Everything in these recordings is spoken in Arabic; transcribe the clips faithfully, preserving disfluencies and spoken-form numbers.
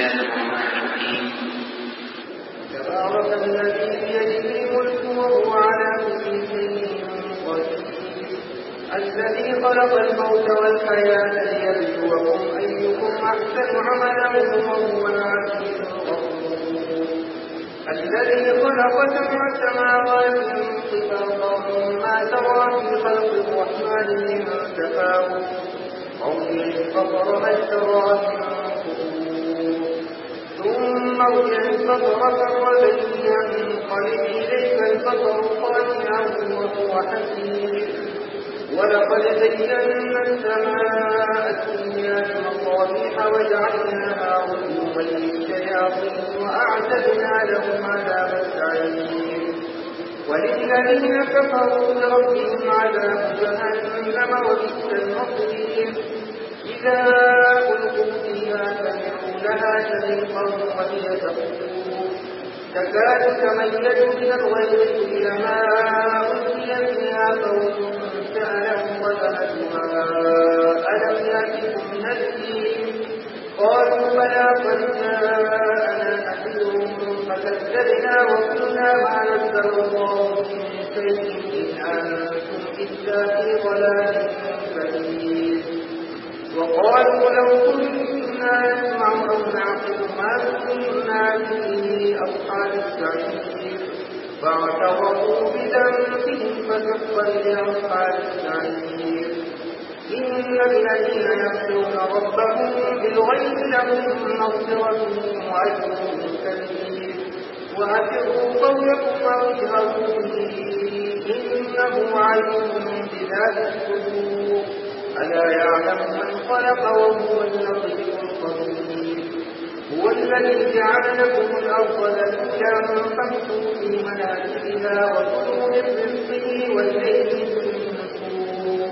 الله الرحمن الرحيم. تبارك الذي بيده الملك وهو على كل شيء قدير الذي خلق الموت والحياة ليبلوكم أيكم أحسن عملا وهو العزيز الغفور الذي خلق سبع سماوات طباقا ما ترى في خلق الرحمن من تفاوت قوي البصر هل ترى من فطور ثم ارجع البصر كرتين ينقلب إليك البصر خاسئا وهو حسير ولقد زينا السماء الدنيا بمصابيح وجعلناها رجوما للشياطين وأعتدنا لهم عذاب السعير وللذين كفروا بربهم عذاب جهنم وبئس المصير إذا ألقوا فيها سمعوا لها شهيقا وهي تفور تكاد تميز من الغيظ كلما ألقي فيها فوج سألهم وتهدها ألم يأتكم نذير قالوا بلى قد جاءنا نذير فكذبنا وقلنا ما نزل الله من شيء إن أنتم إلا في ضلال كبير وقالوا لو كنا نسمع أو نعقل ما كنا في أصحاب السعير فاعترفوا بذنبهم فسحقا لأصحاب السعير إن الذين يخشون ربهم بالغيب لهم مغفرة وأجر كبير وأسروا قولكم أو اجهروا به إنه عليم بذات الصدور ألا يعلم من خلق وهو اللطيف الخبير هو الذي جعل لكم الأرض ذلولا فامشوا في مناكبها وكلوا من رزقه وإليه النشور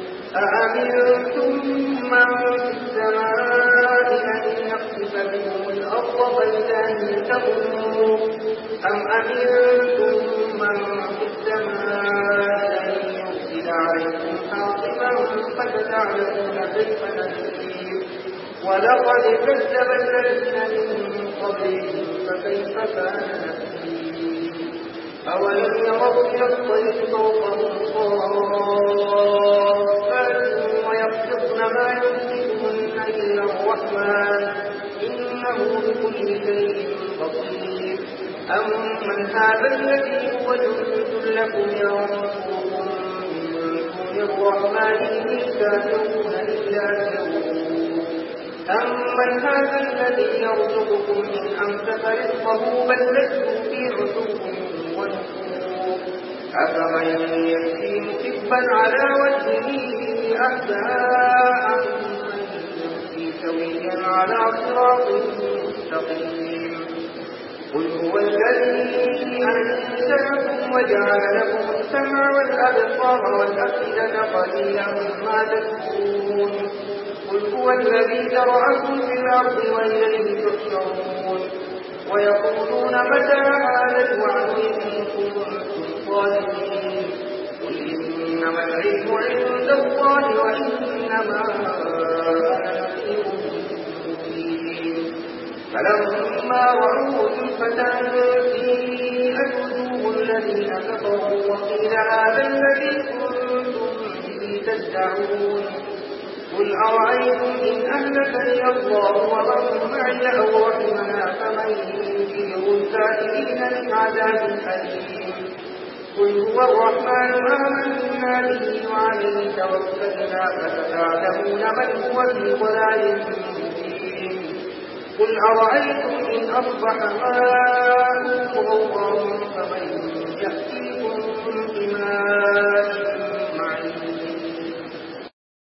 أأمنتم من في السماء أن يخسف بهم الأرض فإذا هي تمور أم أمنتم من في السماء أن يرسل عليكم حاصبا فستعلمون كيف نذير ولقد كذب الذين من قبلهم فكيف كان نذير أولم يروا إلى الطير فوقهم صافات ويخلقن ما يمسكهن إلا الرحمن إنه بكل شيء بصير أمن هذا الذي هو جند لكم ينصركم من دون الرحمن إن كافرون إلا كفور أمن هذا الذي يرزقكم إن أمسك رزقه بل لجوا في عتو ونفور أفمن يمشي مكبا على وجهه أهدى أمن يمشي سويا على صراط مستقيم قل هو الذي أنشأكم وجعل لكم السمع والأبصار والأفئدة قليلا ما تشكرون قل هو الذي ذرأكم في الأرض وإليه تحشرون ويقولون متى هذا الوعد إن كنتم صادقين قل إنما العلم عند الله وإنما أنا نذير مبين فلما رأوه زلفة سيئت وجوه الذين كفروا وقيل هذا الذي كنتم به تدعون قل أرأيتم إن أهلكني الله ومن معي أو رحمنا فمن يجير الكافرين من عذاب أليم قل هو الرحمن آمنا به وعليه توكلنا فستعلمون من هو في ضلال مبين قل أرأيتم إن أصبح ماؤكم غورا